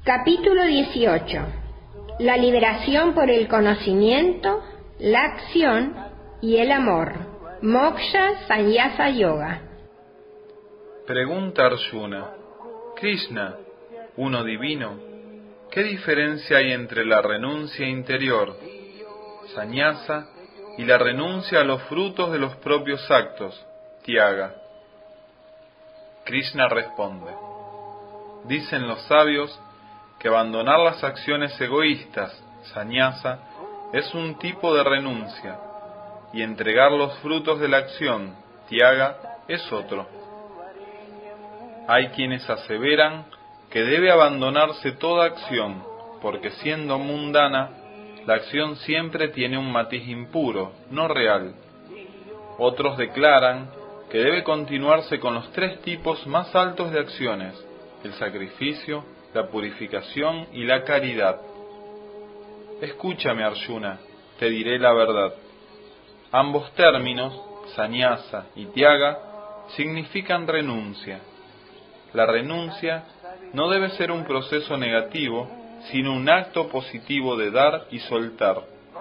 Capítulo 18. La liberación por el conocimiento, la acción y el amor. Moksha Sannyasa Yoga. Pregunta Arjuna: Krishna, uno divino, ¿qué diferencia hay entre la renuncia interior, sannyasa, y la renuncia a los frutos de los propios actos, tyaga? Krishna responde: dicen los sabios que abandonar las acciones egoístas, sannyasa, es un tipo de renuncia, y entregar los frutos de la acción, tyaga, es otro. Hay quienes aseveran que debe abandonarse toda acción, porque siendo mundana, la acción siempre tiene un matiz impuro, no real. Otros declaran que debe continuarse con los tres tipos más altos de acciones: el sacrificio, la purificación y la caridad. Escúchame, Arjuna, te diré la verdad. Ambos términos, sannyasa y tyaga, significan renuncia. La renuncia no debe ser un proceso negativo, sino un acto positivo de dar y soltar.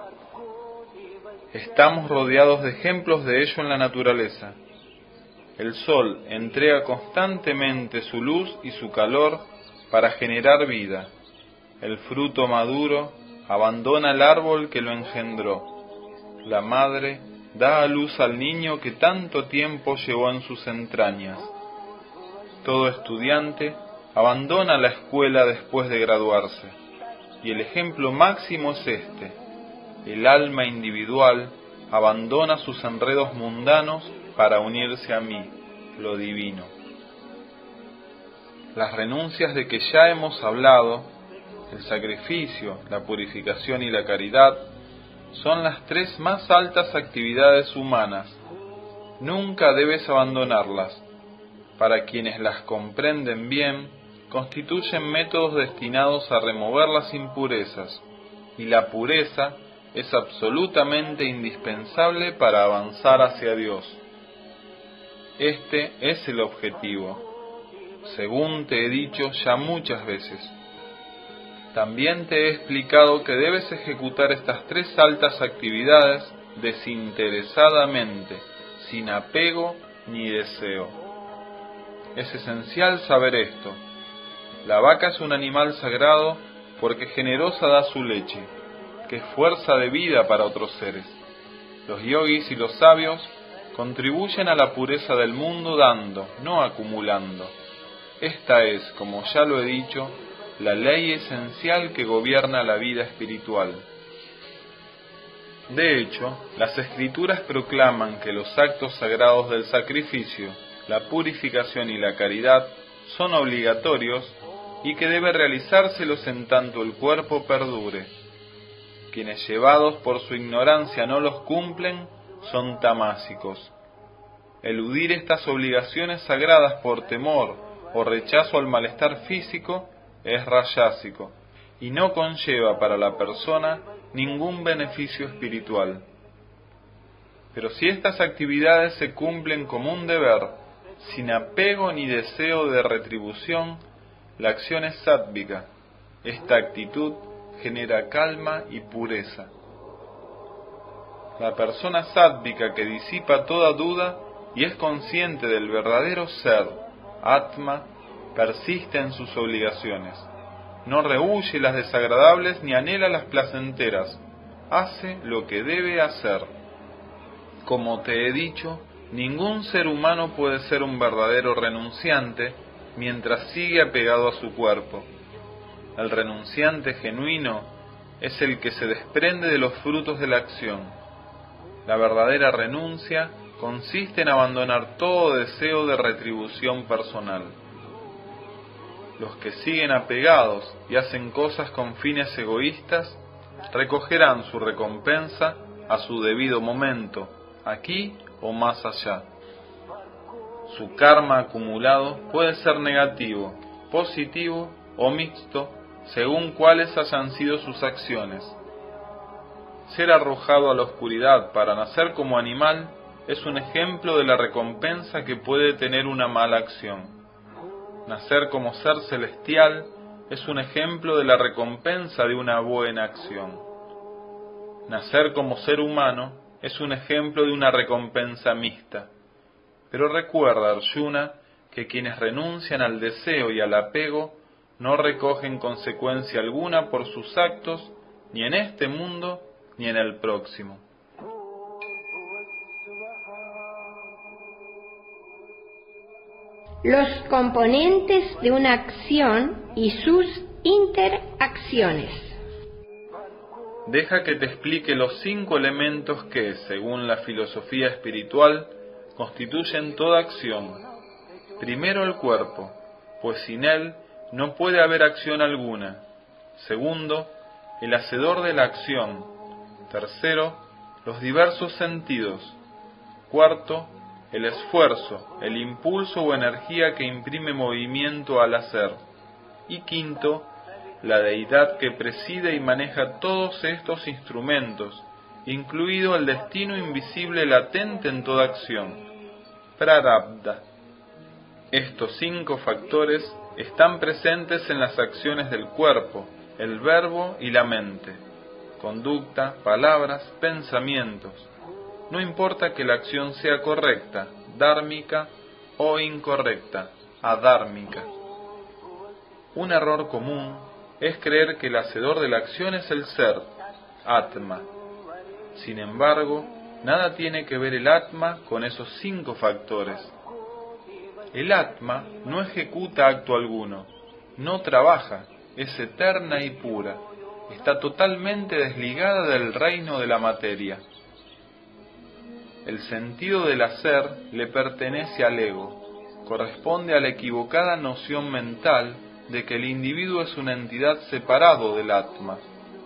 Estamos rodeados de ejemplos de ello en la naturaleza. El sol entrega constantemente su luz y su calor para generar vida. El fruto maduro abandona el árbol que lo engendró. La madre da a luz al niño que tanto tiempo llevó en sus entrañas. Todo estudiante abandona la escuela después de graduarse, y el ejemplo máximo es este: el alma individual abandona sus enredos mundanos para unirse a mí, lo divino. Las renuncias de que ya hemos hablado, el sacrificio, la purificación y la caridad, son las tres más altas actividades humanas. Nunca debes abandonarlas. Para quienes las comprenden bien, constituyen métodos destinados a remover las impurezas, y la pureza es absolutamente indispensable para avanzar hacia Dios. Este es el objetivo, según te he dicho ya muchas veces. También te he explicado que debes ejecutar estas tres altas actividades desinteresadamente, sin apego ni deseo. Es esencial saber esto. La vaca es un animal sagrado porque generosa da su leche, que es fuerza de vida para otros seres. Los yogis y los sabios contribuyen a la pureza del mundo dando, no acumulando. Esta es, como ya lo he dicho, la ley esencial que gobierna la vida espiritual. De hecho, las escrituras proclaman que los actos sagrados del sacrificio, la purificación y la caridad son obligatorios y que debe realizárselos en tanto el cuerpo perdure. Quienes llevados por su ignorancia no los cumplen son tamásicos. Eludir estas obligaciones sagradas por temor o rechazo al malestar físico es rayásico y no conlleva para la persona ningún beneficio espiritual. Pero si estas actividades se cumplen como un deber, sin apego ni deseo de retribución, la acción es sátvica. Esta actitud genera calma y pureza. La persona sátvica que disipa toda duda y es consciente del verdadero ser, Atma, persiste en sus obligaciones. No rehúye las desagradables ni anhela las placenteras. Hace lo que debe hacer. Como te he dicho, ningún ser humano puede ser un verdadero renunciante mientras sigue apegado a su cuerpo. El renunciante genuino es el que se desprende de los frutos de la acción. La verdadera renuncia consiste en abandonar todo deseo de retribución personal. Los que siguen apegados y hacen cosas con fines egoístas recogerán su recompensa a su debido momento, aquí o más allá. Su karma acumulado puede ser negativo, positivo o mixto, según cuáles hayan sido sus acciones. Ser arrojado a la oscuridad para nacer como animal es un ejemplo de la recompensa que puede tener una mala acción. Nacer como ser celestial es un ejemplo de la recompensa de una buena acción. Nacer como ser humano es un ejemplo de una recompensa mixta. Pero recuerda, Arjuna, que quienes renuncian al deseo y al apego no recogen consecuencia alguna por sus actos, ni en este mundo ni en el próximo. Los componentes de una acción y sus interacciones. Deja que te explique los 5 elementos que, según la filosofía espiritual, constituyen toda acción. Primero, el cuerpo, pues sin él no puede haber acción alguna. Segundo, el hacedor de la acción. Tercero, los diversos sentidos. Cuarto, el esfuerzo, el impulso o energía que imprime movimiento al hacer. Y quinto, la deidad que preside y maneja todos estos instrumentos, incluido el destino invisible latente en toda acción, Prarabdha. Estos 5 factores están presentes en las acciones del cuerpo, el verbo y la mente, conducta, palabras, pensamientos. No importa que la acción sea correcta, dhármica, o incorrecta, adhármica. Un error común es creer que el hacedor de la acción es el ser, Atma. Sin embargo, nada tiene que ver el Atma con esos 5 factores. El Atma no ejecuta acto alguno, no trabaja, es eterna y pura, está totalmente desligada del reino de la materia. El sentido del hacer le pertenece al ego, corresponde a la equivocada noción mental de que el individuo es una entidad separado del Atma.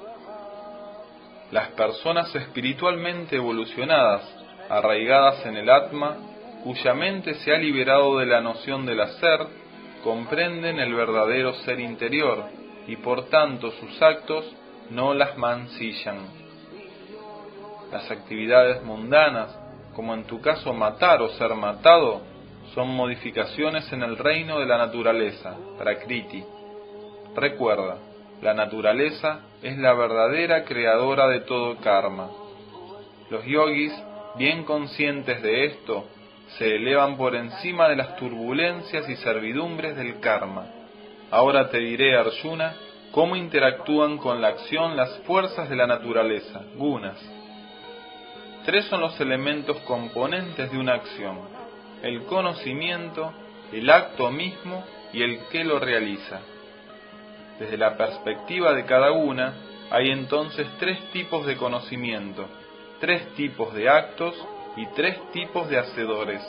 Las personas espiritualmente evolucionadas, arraigadas en el Atma, cuya mente se ha liberado de la noción del hacer, comprenden el verdadero ser interior y por tanto sus actos no las mancillan. Las actividades mundanas, como en tu caso matar o ser matado, son modificaciones en el reino de la naturaleza, Prakriti. Recuerda, la naturaleza es la verdadera creadora de todo karma. Los yogis, bien conscientes de esto, se elevan por encima de las turbulencias y servidumbres del karma. Ahora te diré, Arjuna, cómo interactúan con la acción las fuerzas de la naturaleza, gunas. 3 son los elementos componentes de una acción: el conocimiento, el acto mismo y el que lo realiza. Desde la perspectiva de cada una, hay entonces 3 tipos de conocimiento, 3 tipos de actos y 3 tipos de hacedores.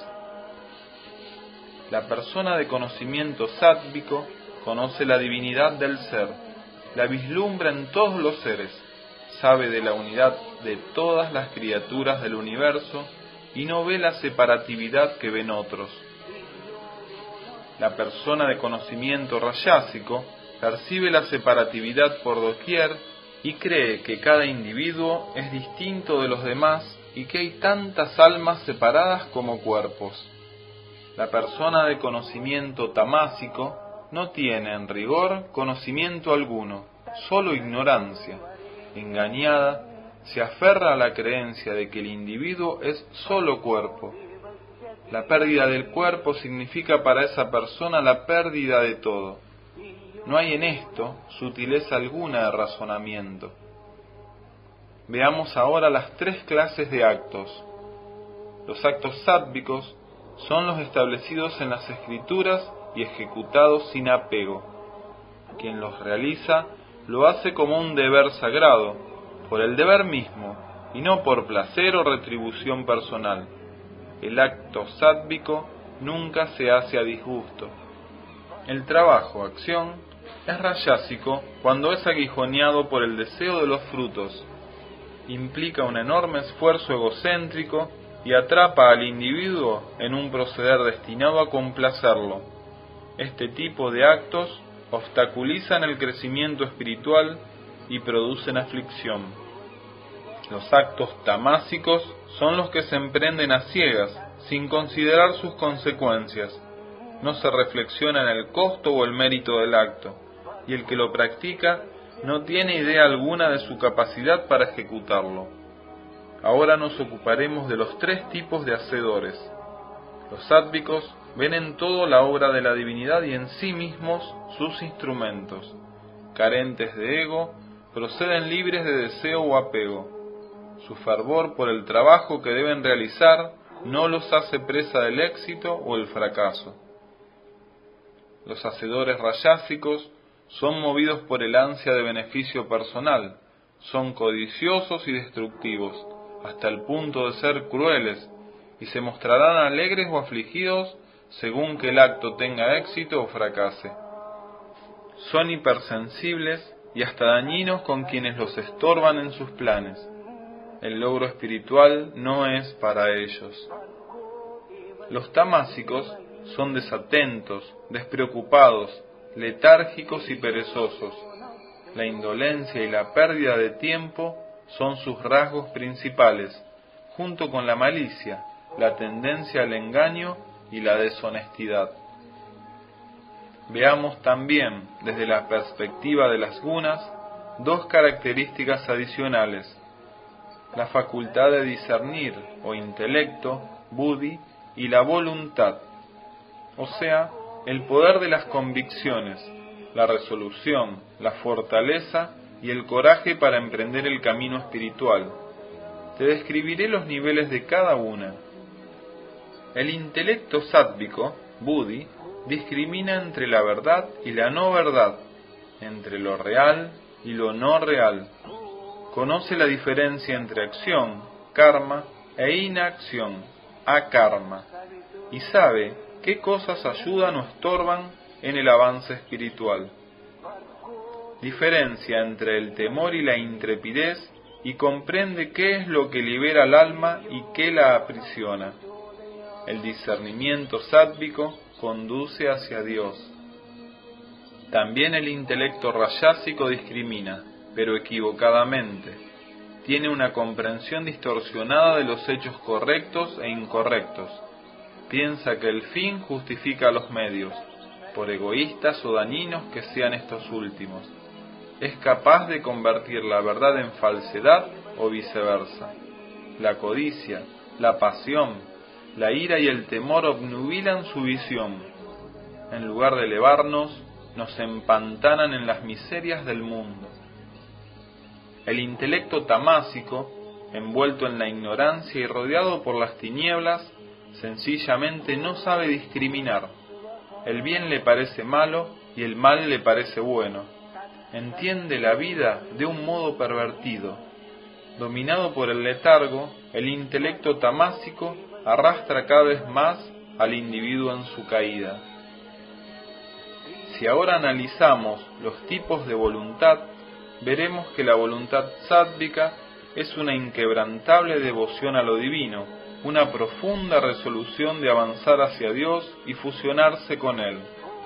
La persona de conocimiento sátvico conoce la divinidad del ser, la vislumbra en todos los seres, sabe de la unidad de todas las criaturas del universo y no ve la separatividad que ven otros. La persona de conocimiento rayásico percibe la separatividad por doquier y cree que cada individuo es distinto de los demás y que hay tantas almas separadas como cuerpos. La persona de conocimiento tamásico no tiene en rigor conocimiento alguno, solo ignorancia. Engañada, se aferra a la creencia de que el individuo es solo cuerpo. La pérdida del cuerpo significa para esa persona la pérdida de todo. No hay en esto sutileza alguna de razonamiento. Veamos ahora las 3 clases de actos. Los actos sáttvicos son los establecidos en las escrituras y ejecutados sin apego. Quien los realiza lo hace como un deber sagrado, por el deber mismo, y no por placer o retribución personal. El acto sáttvico nunca se hace a disgusto. El trabajo, acción, es rayásico cuando es aguijoneado por el deseo de los frutos. Implica un enorme esfuerzo egocéntrico y atrapa al individuo en un proceder destinado a complacerlo. Este tipo de actos obstaculizan el crecimiento espiritual y producen aflicción. Los actos tamásicos son los que se emprenden a ciegas, sin considerar sus consecuencias. No se reflexiona en el costo o el mérito del acto, y el que lo practica no tiene idea alguna de su capacidad para ejecutarlo. Ahora nos ocuparemos de los tres tipos de hacedores. Los sáttvicos ven en todo la obra de la divinidad y en sí mismos sus instrumentos. Carentes de ego, proceden libres de deseo o apego. Su fervor por el trabajo que deben realizar no los hace presa del éxito o el fracaso. Los hacedores rayásicos son movidos por el ansia de beneficio personal, son codiciosos y destructivos, hasta el punto de ser crueles, y se mostrarán alegres o afligidos según que el acto tenga éxito o fracase. Son hipersensibles y hasta dañinos con quienes los estorban en sus planes. El logro espiritual no es para ellos. Los tamásicos son desatentos, despreocupados, letárgicos y perezosos. La indolencia y la pérdida de tiempo son sus rasgos principales, junto con la malicia, la tendencia al engaño y la deshonestidad. Veamos también, desde la perspectiva de las gunas, dos características adicionales: la facultad de discernir o intelecto, buddhi, y la voluntad, o sea, el poder de las convicciones, la resolución, la fortaleza y el coraje para emprender el camino espiritual. Te describiré los niveles de cada una. El intelecto sáttvico, buddhi, discrimina entre la verdad y la no verdad, entre lo real y lo no real. Conoce la diferencia entre acción, karma, e inacción, akarma, y sabe qué cosas ayudan o estorban en el avance espiritual. Diferencia entre el temor y la intrepidez y comprende qué es lo que libera al alma y qué la aprisiona. El discernimiento sáttvico conduce hacia Dios. También el intelecto rayásico discrimina, pero equivocadamente. Tiene una comprensión distorsionada de los hechos correctos e incorrectos. Piensa que el fin justifica los medios, por egoístas o dañinos que sean estos últimos. Es capaz de convertir la verdad en falsedad o viceversa. La codicia, la pasión, la ira y el temor obnubilan su visión. En lugar de elevarnos, nos empantanan en las miserias del mundo. El intelecto tamásico, envuelto en la ignorancia y rodeado por las tinieblas, sencillamente no sabe discriminar. El bien le parece malo y el mal le parece bueno. Entiende la vida de un modo pervertido. Dominado por el letargo, el intelecto tamásico arrastra cada vez más al individuo en su caída. Si ahora analizamos los tipos de voluntad, veremos que la voluntad sátvica es una inquebrantable devoción a lo divino, una profunda resolución de avanzar hacia Dios y fusionarse con Él.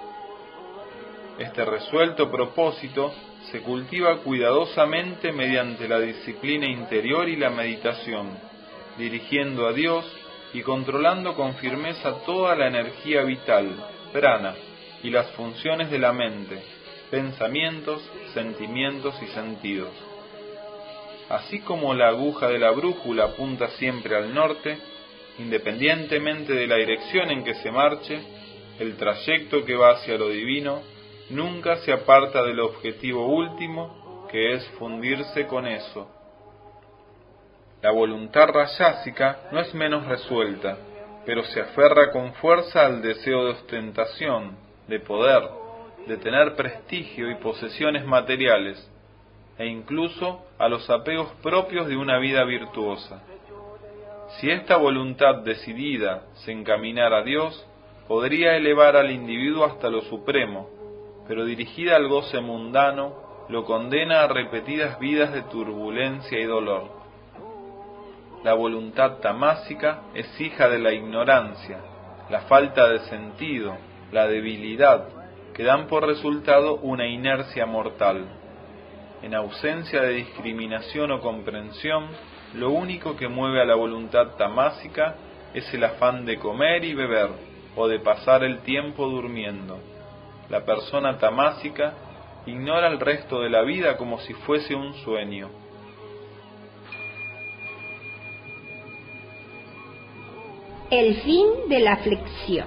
Este resuelto propósito se cultiva cuidadosamente mediante la disciplina interior y la meditación, dirigiendo a Dios y controlando con firmeza toda la energía vital, prana, y las funciones de la mente, pensamientos, sentimientos y sentidos. Así como la aguja de la brújula apunta siempre al norte, independientemente de la dirección en que se marche, el trayecto que va hacia lo divino nunca se aparta del objetivo último, que es fundirse con eso. La voluntad rayásica no es menos resuelta, pero se aferra con fuerza al deseo de ostentación, de poder, de tener prestigio y posesiones materiales, e incluso a los apegos propios de una vida virtuosa. Si esta voluntad decidida se encaminara a Dios, podría elevar al individuo hasta lo supremo, pero dirigida al goce mundano, lo condena a repetidas vidas de turbulencia y dolor. La voluntad tamásica es hija de la ignorancia, la falta de sentido, la debilidad, que dan por resultado una inercia mortal. En ausencia de discriminación o comprensión, lo único que mueve a la voluntad tamásica es el afán de comer y beber, o de pasar el tiempo durmiendo. La persona tamásica ignora el resto de la vida como si fuese un sueño. El fin de la aflicción.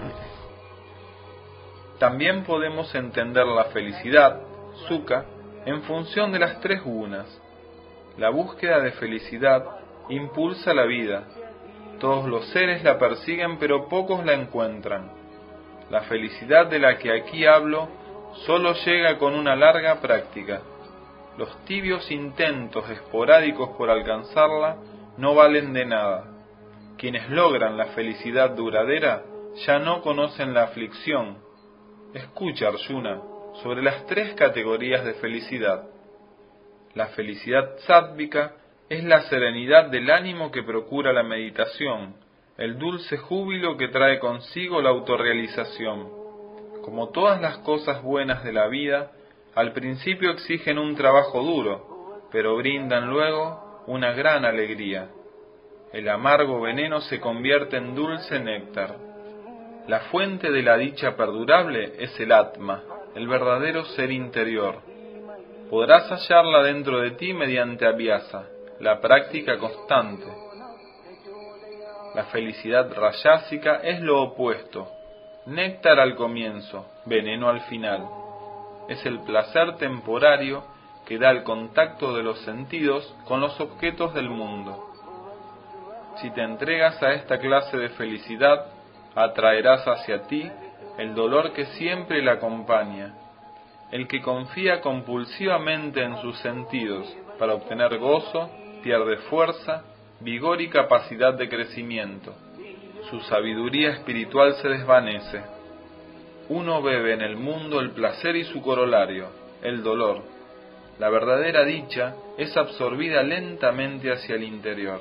También podemos entender la felicidad, sukha, en función de las tres gunas. La búsqueda de felicidad impulsa la vida. Todos los seres la persiguen, pero pocos la encuentran. La felicidad de la que aquí hablo solo llega con una larga práctica. Los tibios intentos esporádicos por alcanzarla no valen de nada. Quienes logran la felicidad duradera ya no conocen la aflicción. Escucha, Arjuna, sobre las tres categorías de felicidad. La felicidad sátvica es la serenidad del ánimo que procura la meditación, el dulce júbilo que trae consigo la autorrealización. Como todas las cosas buenas de la vida, al principio exigen un trabajo duro, pero brindan luego una gran alegría. El amargo veneno se convierte en dulce néctar. La fuente de la dicha perdurable es el Atma, el verdadero ser interior. Podrás hallarla dentro de ti mediante abhyasa, la práctica constante. La felicidad rayásica es lo opuesto, néctar al comienzo, veneno al final. Es el placer temporario que da el contacto de los sentidos con los objetos del mundo. Si te entregas a esta clase de felicidad, atraerás hacia ti el dolor que siempre la acompaña. El que confía compulsivamente en sus sentidos para obtener gozo, pierde fuerza, vigor y capacidad de crecimiento. Su sabiduría espiritual se desvanece. Uno bebe en el mundo el placer y su corolario, el dolor. La verdadera dicha es absorbida lentamente hacia el interior.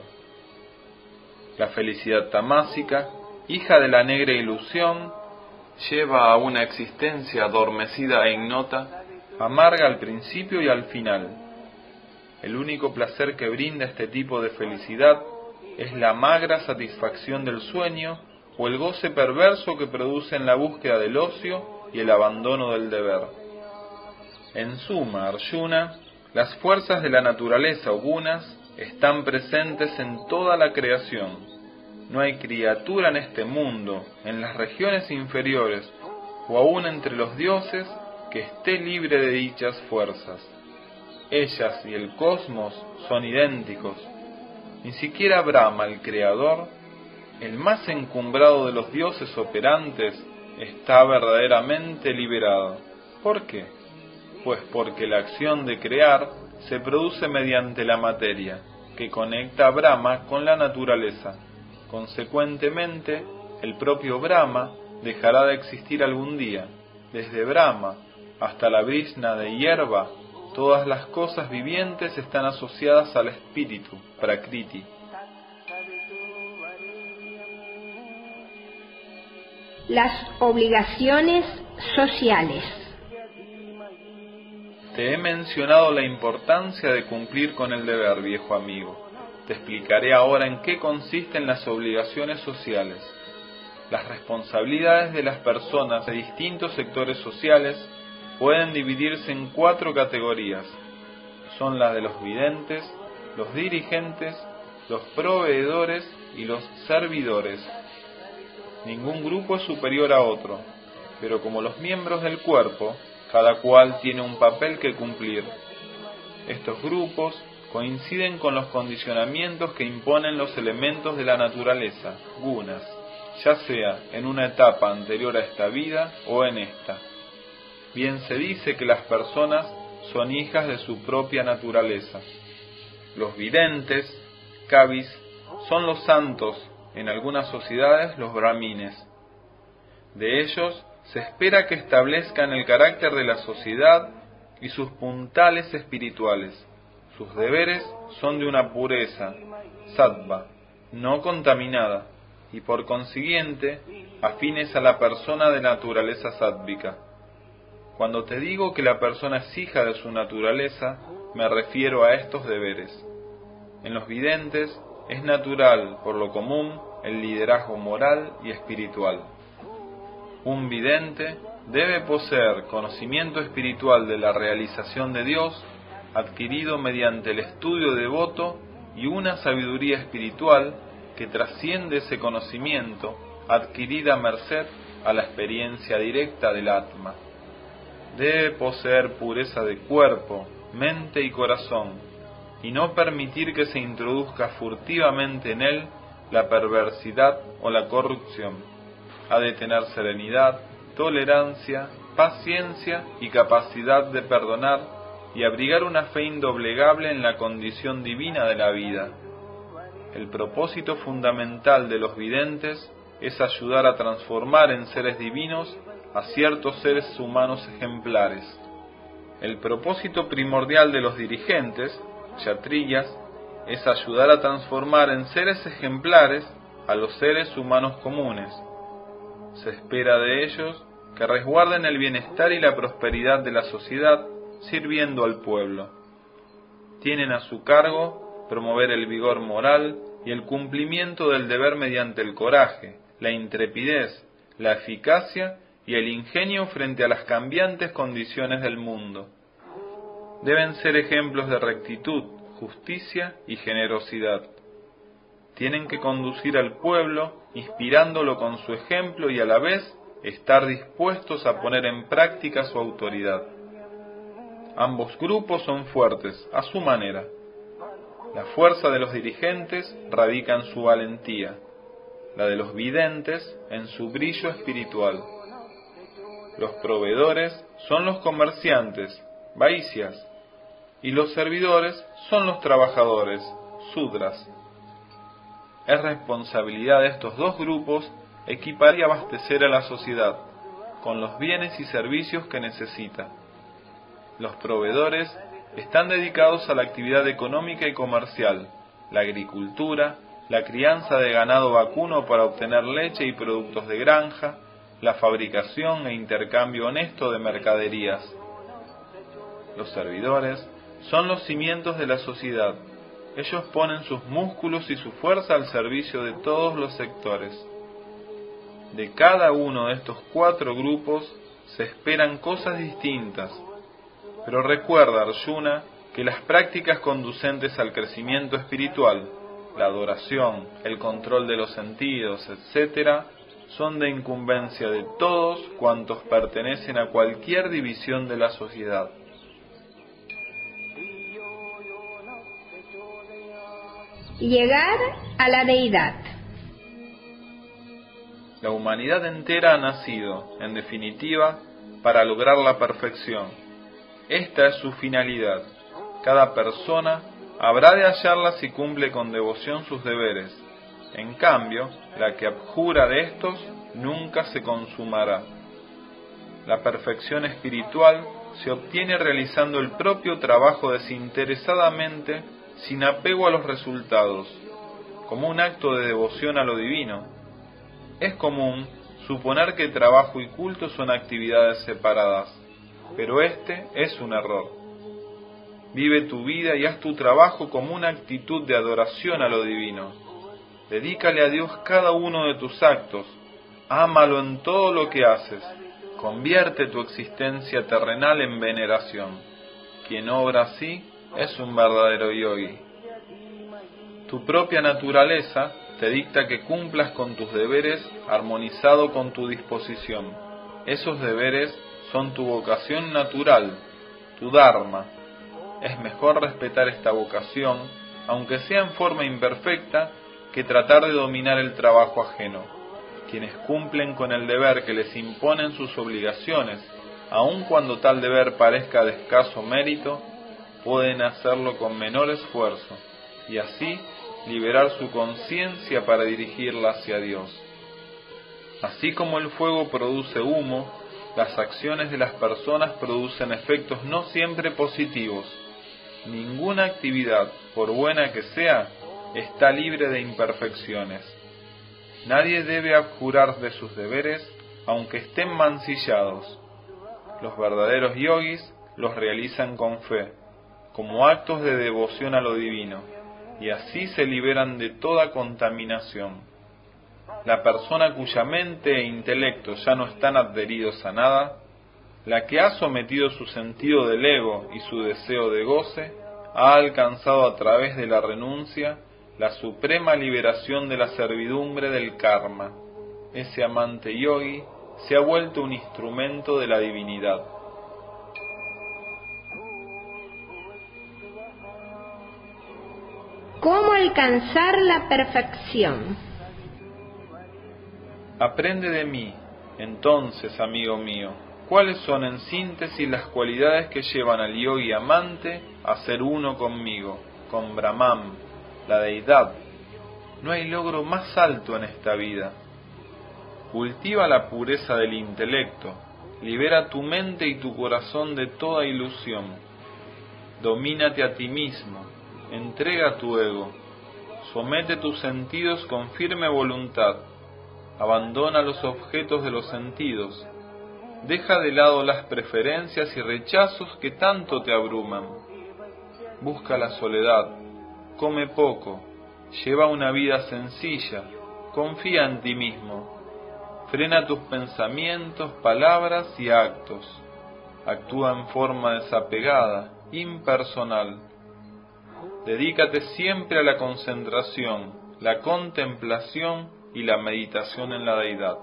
La felicidad tamásica, hija de la negra ilusión, lleva a una existencia adormecida e ignota, amarga al principio y al final. El único placer que brinda este tipo de felicidad es la magra satisfacción del sueño o el goce perverso que produce en la búsqueda del ocio y el abandono del deber. En suma, Arjuna, las fuerzas de la naturaleza o gunas están presentes en toda la creación. No hay criatura en este mundo, en las regiones inferiores o aún entre los dioses, que esté libre de dichas fuerzas. Ellas y el cosmos son idénticos. Ni siquiera Brahma, el creador, el más encumbrado de los dioses operantes, está verdaderamente liberado. ¿Por qué? Pues porque la acción de crear se produce mediante la materia, que conecta a Brahma con la naturaleza. Consecuentemente, el propio Brahma dejará de existir algún día. Desde Brahma hasta la brisna de hierba, todas las cosas vivientes están asociadas al espíritu, Prakriti. Las obligaciones sociales. Te he mencionado la importancia de cumplir con el deber, viejo amigo. Te explicaré ahora en qué consisten las obligaciones sociales. Las responsabilidades de las personas de distintos sectores sociales pueden dividirse en 4 categorías. Son las de los videntes, los dirigentes, los proveedores y los servidores. Ningún grupo es superior a otro, pero como los miembros del cuerpo, cada cual tiene un papel que cumplir. Estos grupos coinciden con los condicionamientos que imponen los elementos de la naturaleza, gunas, ya sea en una etapa anterior a esta vida o en esta. Bien se dice que las personas son hijas de su propia naturaleza. Los videntes, kavis, son los santos, en algunas sociedades los brahmines. De ellos se espera que establezcan el carácter de la sociedad y sus puntales espirituales. Sus deberes son de una pureza, sattva, no contaminada, y por consiguiente afines a la persona de naturaleza sátvica. Cuando te digo que la persona es hija de su naturaleza, me refiero a estos deberes. En los videntes es natural, por lo común, el liderazgo moral y espiritual. Un vidente debe poseer conocimiento espiritual de la realización de Dios, adquirido mediante el estudio devoto, y una sabiduría espiritual que trasciende ese conocimiento, adquirida merced a la experiencia directa del Atma. Debe poseer pureza de cuerpo, mente y corazón, y no permitir que se introduzca furtivamente en él la perversidad o la corrupción. Ha de tener serenidad, tolerancia, paciencia y capacidad de perdonar, y abrigar una fe indoblegable en la condición divina de la vida. El propósito fundamental de los videntes es ayudar a transformar en seres divinos a ciertos seres humanos ejemplares. El propósito primordial de los dirigentes, kshatriyas, es ayudar a transformar en seres ejemplares a los seres humanos comunes. Se espera de ellos que resguarden el bienestar y la prosperidad de la sociedad, sirviendo al pueblo. Tienen a su cargo promover el vigor moral y el cumplimiento del deber mediante el coraje, la intrepidez, la eficacia y el ingenio frente a las cambiantes condiciones del mundo. Deben ser ejemplos de rectitud, justicia y generosidad. Tienen que conducir al pueblo, inspirándolo con su ejemplo, y a la vez estar dispuestos a poner en práctica su autoridad. Ambos grupos son fuertes, a su manera. La fuerza de los dirigentes radica en su valentía, la de los videntes en su brillo espiritual. Los proveedores son los comerciantes, vaisyas, y los servidores son los trabajadores, sudras. Es responsabilidad de estos dos grupos equipar y abastecer a la sociedad con los bienes y servicios que necesita. Los proveedores están dedicados a la actividad económica y comercial, la agricultura, la crianza de ganado vacuno para obtener leche y productos de granja, la fabricación e intercambio honesto de mercaderías. Los servidores son los cimientos de la sociedad. Ellos ponen sus músculos y su fuerza al servicio de todos los sectores. De cada uno de estos cuatro grupos se esperan cosas distintas. Pero recuerda, Arjuna, que las prácticas conducentes al crecimiento espiritual, la adoración, el control de los sentidos, etc., son de incumbencia de todos cuantos pertenecen a cualquier división de la sociedad. Llegar a la deidad. La humanidad entera ha nacido, en definitiva, para lograr la perfección. Esta es su finalidad. Cada persona habrá de hallarla si cumple con devoción sus deberes. En cambio, la que abjura de estos nunca se consumará. La perfección espiritual se obtiene realizando el propio trabajo desinteresadamente, sin apego a los resultados, como un acto de devoción a lo divino. Es común suponer que trabajo y culto son actividades separadas, pero este es un error. Vive tu vida y haz tu trabajo como una actitud de adoración a lo divino. Dedícale a Dios cada uno de tus actos, ámalo en todo lo que haces, convierte tu existencia terrenal en veneración. Quien obra así es un verdadero yogi. Tu propia naturaleza te dicta que cumplas con tus deberes armonizado con tu disposición. Esos deberes son tu vocación natural, tu dharma. Es mejor respetar esta vocación, aunque sea en forma imperfecta, que tratar de dominar el trabajo ajeno. Quienes cumplen con el deber que les imponen sus obligaciones, aun cuando tal deber parezca de escaso mérito, pueden hacerlo con menor esfuerzo, y así liberar su conciencia para dirigirla hacia Dios. Así como el fuego produce humo, las acciones de las personas producen efectos no siempre positivos. Ninguna actividad, por buena que sea, está libre de imperfecciones. Nadie debe abjurar de sus deberes, aunque estén mancillados. Los verdaderos yogis los realizan con fe, como actos de devoción a lo divino, y así se liberan de toda contaminación. la persona cuya mente e intelecto ya no están adheridos a nada, la que ha sometido su sentido del ego y su deseo de goce, ha alcanzado a través de la renuncia la suprema liberación de la servidumbre del karma. Ese amante yogi se ha vuelto un instrumento de la divinidad. ¿Cómo alcanzar la perfección? Aprende de mí, entonces, amigo mío, cuáles son en síntesis las cualidades que llevan al yogi amante a ser uno conmigo, con Brahman, la deidad. No hay logro más alto en esta vida. Cultiva la pureza del intelecto, libera tu mente y tu corazón de toda ilusión. Domínate a ti mismo, entrega tu ego, somete tus sentidos con firme voluntad, abandona los objetos de los sentidos, deja de lado las preferencias y rechazos que tanto te abruman. Busca la soledad, come poco, lleva una vida sencilla, confía en ti mismo, frena tus pensamientos, palabras y actos, actúa en forma desapegada, impersonal. Dedícate siempre a la concentración, la contemplación y la meditación en la deidad.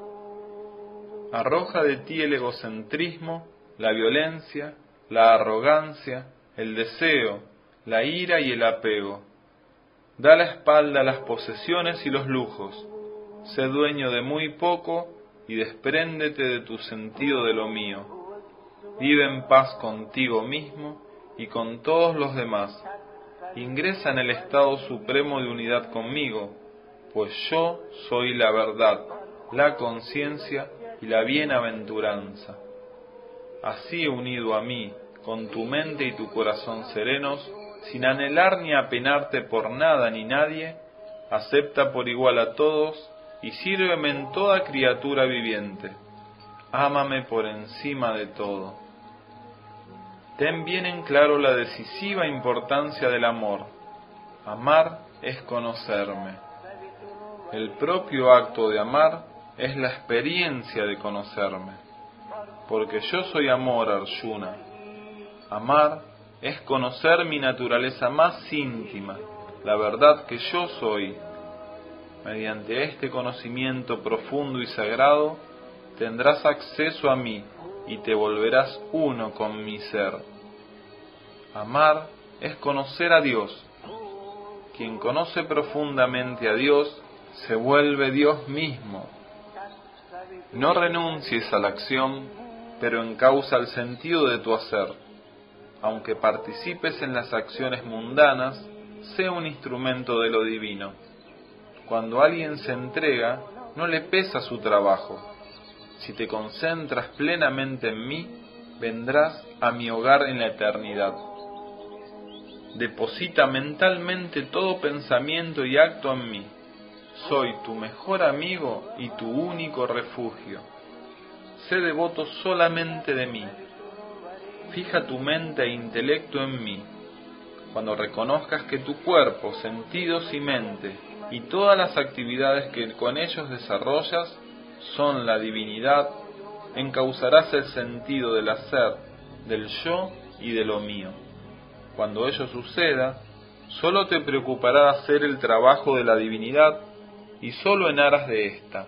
Arroja de ti el egocentrismo, la violencia, la arrogancia, el deseo, la ira y el apego. Da la espalda a las posesiones y los lujos. Sé dueño de muy poco y despréndete de tu sentido de lo mío. Vive en paz contigo mismo y con todos los demás. Ingresa en el estado supremo de unidad conmigo, pues yo soy la verdad, la conciencia y la bienaventuranza. Así unido a mí, con tu mente y tu corazón serenos, sin anhelar ni apenarte por nada ni nadie, acepta por igual a todos y sírveme en toda criatura viviente. Ámame por encima de todo. Ten bien en claro la decisiva importancia del amor. Amar es conocerme. El propio acto de amar es la experiencia de conocerme. Porque yo soy amor, Arjuna. Amar es conocer mi naturaleza más íntima, la verdad que yo soy. Mediante este conocimiento profundo y sagrado, tendrás acceso a mí y te volverás uno con mi ser. Amar es conocer a Dios. Quien conoce profundamente a Dios, se vuelve Dios mismo. No renuncies a la acción, pero encausa el sentido de tu hacer. Aunque participes en las acciones mundanas, sé un instrumento de lo divino. Cuando alguien se entrega, no le pesa su trabajo. Si te concentras plenamente en mí, vendrás a mi hogar en la eternidad. Deposita mentalmente todo pensamiento y acto en mí. Soy tu mejor amigo y tu único refugio. Sé devoto solamente de mí. Fija tu mente e intelecto en mí. Cuando reconozcas que tu cuerpo, sentidos y mente, y todas las actividades que con ellos desarrollas, son la divinidad, encauzarás el sentido del hacer, del yo y de lo mío. Cuando ello suceda, solo te preocupará hacer el trabajo de la divinidad y solo en aras de ésta.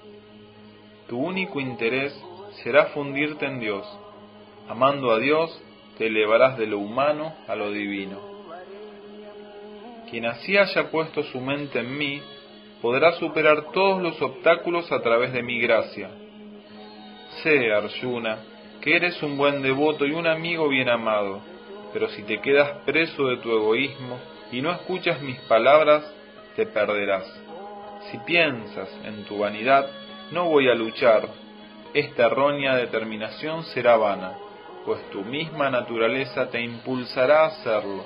Tu único interés será fundirte en Dios. Amando a Dios, te elevarás de lo humano a lo divino. Quien así haya puesto su mente en mí, podrá superar todos los obstáculos a través de mi gracia. Sé, Arjuna, que eres un buen devoto y un amigo bien amado, pero si te quedas preso de tu egoísmo y no escuchas mis palabras, te perderás. Si piensas en tu vanidad, no voy a luchar. Esta errónea determinación será vana, pues tu misma naturaleza te impulsará a hacerlo.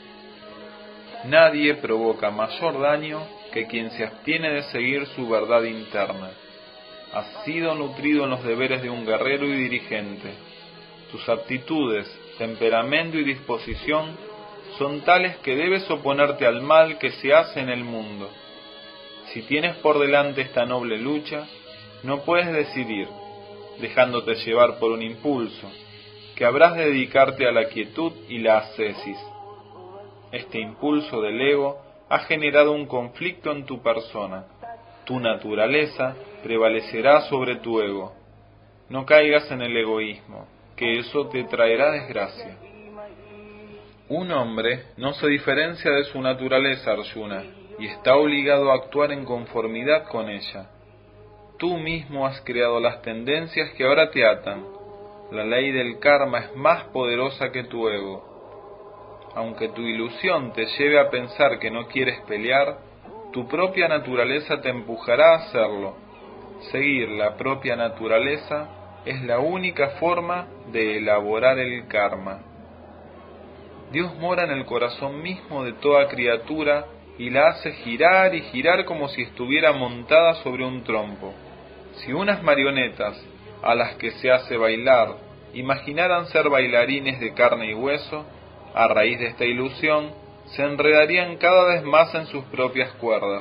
Nadie provoca mayor daño que quien se abstiene de seguir su verdad interna. Has sido nutrido en los deberes de un guerrero y dirigente. Tus aptitudes, temperamento y disposición son tales que debes oponerte al mal que se hace en el mundo. Si tienes por delante esta noble lucha, no puedes decidir, dejándote llevar por un impulso, que habrás de dedicarte a la quietud y la ascesis. Este impulso del ego ha generado un conflicto en tu persona. Tu naturaleza prevalecerá sobre tu ego. No caigas en el egoísmo, que eso te traerá desgracia. Un hombre no se diferencia de su naturaleza, Arjuna, y está obligado a actuar en conformidad con ella. Tú mismo has creado las tendencias que ahora te atan. La ley del karma es más poderosa que tu ego. Aunque tu ilusión te lleve a pensar que no quieres pelear, tu propia naturaleza te empujará a hacerlo. Seguir la propia naturaleza es la única forma de elaborar el karma. Dios mora en el corazón mismo de toda criatura y la hace girar y girar como si estuviera montada sobre un trompo. Si unas marionetas, a las que se hace bailar, imaginaran ser bailarines de carne y hueso, a raíz de esta ilusión, se enredarían cada vez más en sus propias cuerdas.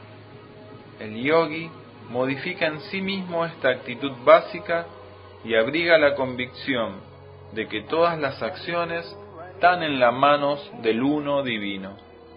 El yogi modifica en sí mismo esta actitud básica y abriga la convicción de que todas las acciones están en las manos del Uno Divino.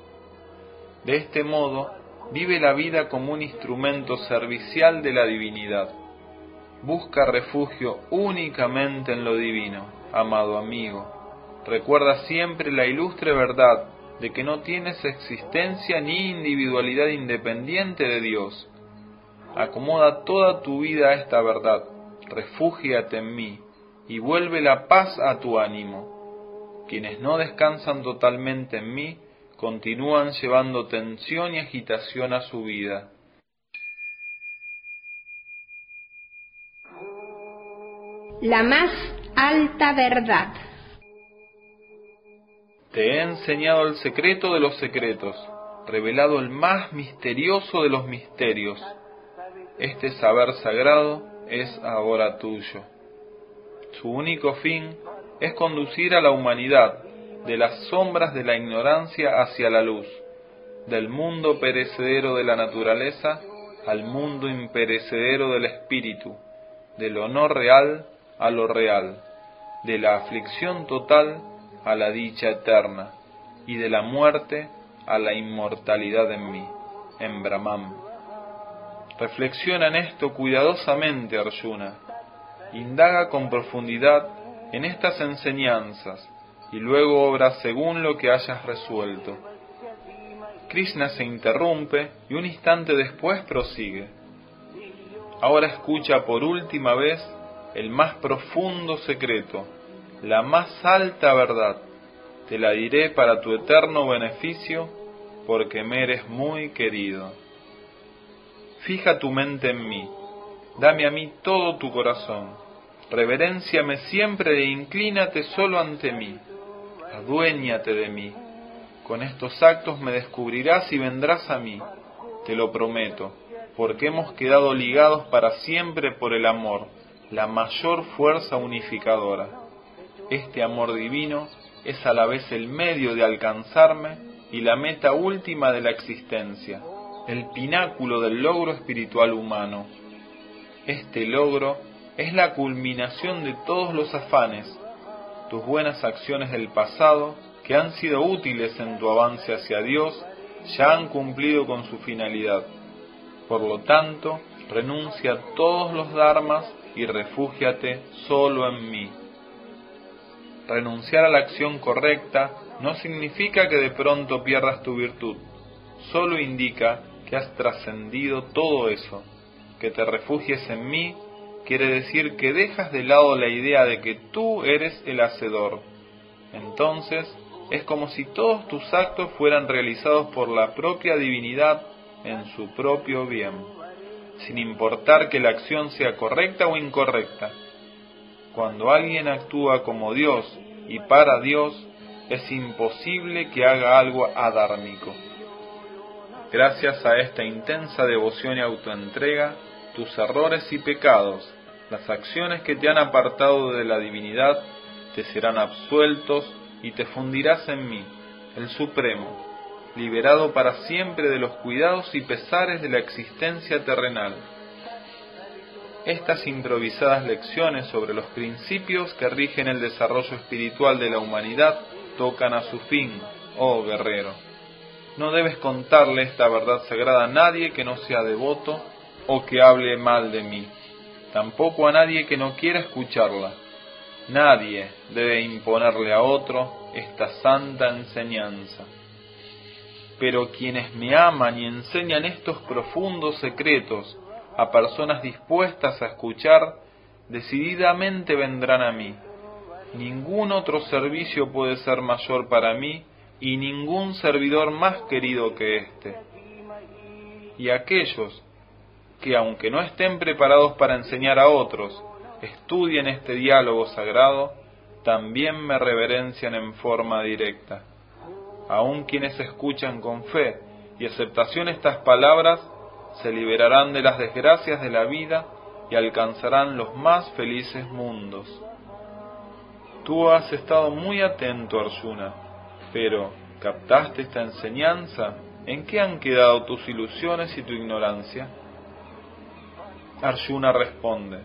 De este modo, vive la vida como un instrumento servicial de la divinidad. Busca refugio únicamente en lo divino, amado amigo. Recuerda siempre la ilustre verdad de que no tienes existencia ni individualidad independiente de Dios. Acomoda toda tu vida a esta verdad, refúgiate en mí y vuelve la paz a tu ánimo. Quienes no descansan totalmente en mí, continúan llevando tensión y agitación a su vida. La más alta verdad. Te he enseñado el secreto de los secretos, revelado el más misterioso de los misterios. Este saber sagrado es ahora tuyo. Su único fin es conducir a la humanidad de las sombras de la ignorancia hacia la luz, del mundo perecedero de la naturaleza al mundo imperecedero del espíritu, de lo no real a lo real, de la aflicción total a la dicha eterna, y de la muerte a la inmortalidad en mí, en Brahman. Reflexiona en esto cuidadosamente, Arjuna. Indaga con profundidad en estas enseñanzas, y luego obra según lo que hayas resuelto. Krishna se interrumpe y un instante después prosigue. Ahora escucha por última vez el más profundo secreto, la más alta verdad. Te la diré para tu eterno beneficio, porque me eres muy querido. Fija tu mente en mí, dame a mí todo tu corazón, reverénciame siempre e inclínate solo ante mí. Aduéñate de mí. Con estos actos me descubrirás y vendrás a mí, te lo prometo, porque hemos quedado ligados para siempre por el amor, la mayor fuerza unificadora. Este amor divino es a la vez el medio de alcanzarme y la meta última de la existencia, el pináculo del logro espiritual humano. Este logro es la culminación de todos los afanes. Tus buenas acciones del pasado, que han sido útiles en tu avance hacia Dios, ya han cumplido con su finalidad. Por lo tanto, renuncia a todos los dharmas y refúgiate solo en mí. Renunciar a la acción correcta no significa que de pronto pierdas tu virtud, solo indica que has trascendido todo eso. Que te refugies en mí quiere decir que dejas de lado la idea de que tú eres el hacedor. Entonces, es como si todos tus actos fueran realizados por la propia divinidad en su propio bien, sin importar que la acción sea correcta o incorrecta. Cuando alguien actúa como Dios y para Dios, es imposible que haga algo adármico. Gracias a esta intensa devoción y autoentrega, tus errores y pecados, las acciones que te han apartado de la divinidad, te serán absueltos y te fundirás en mí, el Supremo. liberado para siempre de los cuidados y pesares de la existencia terrenal. Estas improvisadas lecciones sobre los principios que rigen el desarrollo espiritual de la humanidad tocan a su fin, oh guerrero. No debes contarle esta verdad sagrada a nadie que no sea devoto o que hable mal de mí, tampoco a nadie que no quiera escucharla. Nadie debe imponerle a otro esta santa enseñanza. Pero quienes me aman y enseñan estos profundos secretos a personas dispuestas a escuchar, decididamente vendrán a mí. Ningún otro servicio puede ser mayor para mí y ningún servidor más querido que éste. Y aquellos que, aunque no estén preparados para enseñar a otros, estudien este diálogo sagrado, también me reverencian en forma directa. Aun quienes escuchan con fe y aceptación estas palabras, se liberarán de las desgracias de la vida y alcanzarán los más felices mundos. Tú has estado muy atento, Arjuna, pero ¿captaste esta enseñanza? ¿En qué han quedado tus ilusiones y tu ignorancia? Arjuna responde: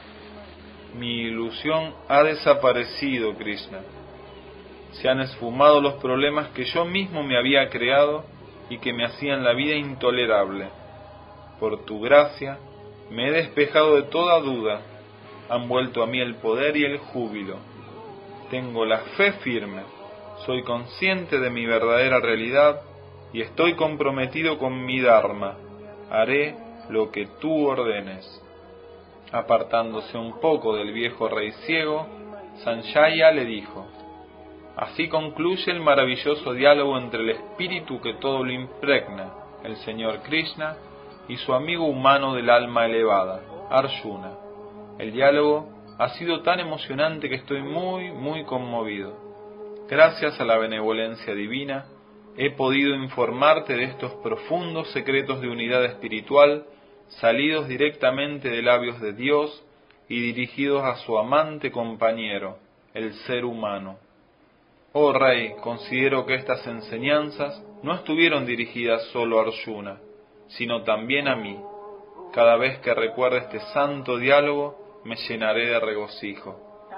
mi ilusión ha desaparecido, Krishna. Se han esfumado los problemas que yo mismo me había creado y que me hacían la vida intolerable. Por tu gracia me he despejado de toda duda, han vuelto a mí el poder y el júbilo. Tengo la fe firme, soy consciente de mi verdadera realidad y estoy comprometido con mi Dharma. Haré lo que tú ordenes. Apartándose un poco del viejo rey ciego, Sanjaya le dijo: así concluye el maravilloso diálogo entre el espíritu que todo lo impregna, el Señor Krishna, y su amigo humano del alma elevada, Arjuna. El diálogo ha sido tan emocionante que estoy muy conmovido. Gracias a la benevolencia divina, he podido informarte de estos profundos secretos de unidad espiritual, salidos directamente de labios de Dios y dirigidos a su amante compañero, el ser humano. Oh Rey, considero que estas enseñanzas no estuvieron dirigidas solo a Arjuna, sino también a mí. Cada vez que recuerde este santo diálogo, me llenaré de regocijo.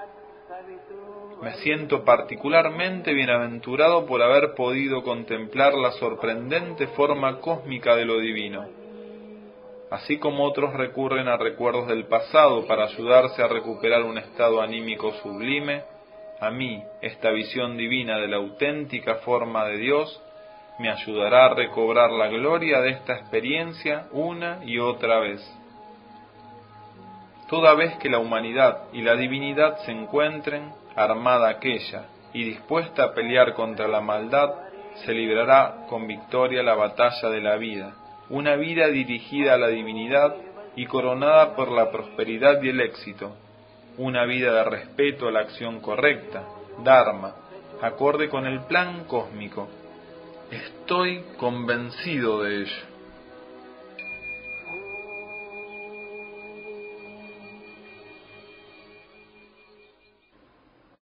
Me siento particularmente bienaventurado por haber podido contemplar la sorprendente forma cósmica de lo divino. Así como otros recurren a recuerdos del pasado para ayudarse a recuperar un estado anímico sublime, a mí esta visión divina de la auténtica forma de Dios me ayudará a recobrar la gloria de esta experiencia una y otra vez. Toda vez que la humanidad y la divinidad se encuentren, armada aquella y dispuesta a pelear contra la maldad, se librará con victoria la batalla de la vida, una vida dirigida a la divinidad y coronada por la prosperidad y el éxito, una vida de respeto a la acción correcta, Dharma, acorde con el plan cósmico. Estoy convencido de ello.